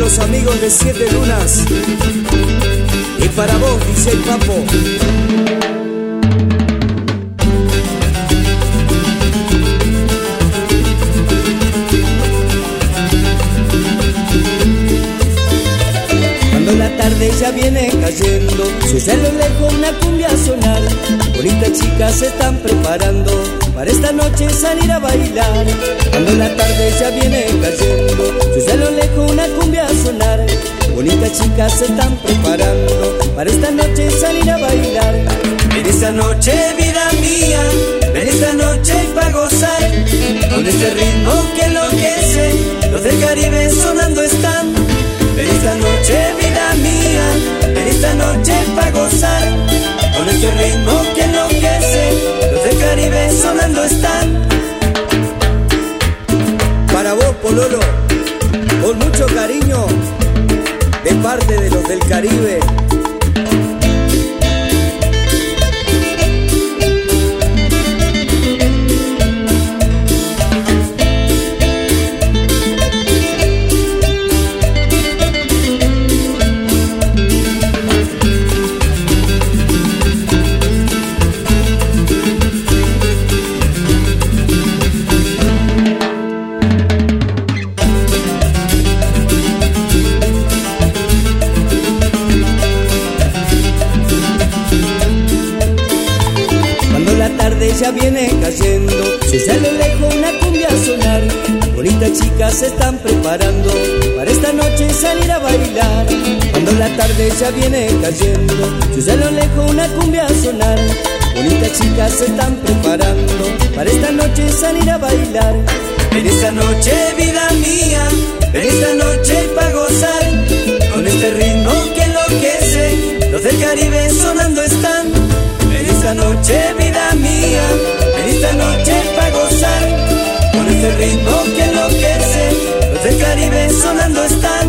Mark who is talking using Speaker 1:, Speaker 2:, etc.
Speaker 1: los amigos de Siete Lunas. Y para vos, dice el Papo. Cuando la tarde ya viene cayendo, se oye a lo lejos una cumbia sonar. Bonitas chicas se están preparando para esta noche salir a bailar. Cuando la tarde ya viene cayendo, se oye a lo lejos una cumbia sonar. Bonitas chicas se están preparando para esta noche salir a bailar.
Speaker 2: Ven esta noche, vida mía, ven esta noche pa' gozar. Con este ritmo que enloquece, los del Caribe sonando están. Ven esta noche, vida mía, ven esta noche pa' gozar. Con este ritmo que enloquece, los del Caribe sonando están.
Speaker 1: Para vos, Pololo, con mucho cariño, de parte de los del Caribe. Ya viene cayendo, se oye a lo lejos una cumbia sonar. Bonitas chicas se están preparando para esta noche salir a bailar. Cuando la tarde ya viene cayendo, se oye a lo lejos una cumbia sonar. Bonitas chicas se están preparando para esta noche salir a bailar.
Speaker 2: En esta noche, vida mía, en esta noche pa' gozar. Con este ritmo que enloquece, los del Caribe sonando están. En esta noche, vida mía, en esta noche pa' gozar. Con este ritmo que enloquece, los del Caribe sonando están.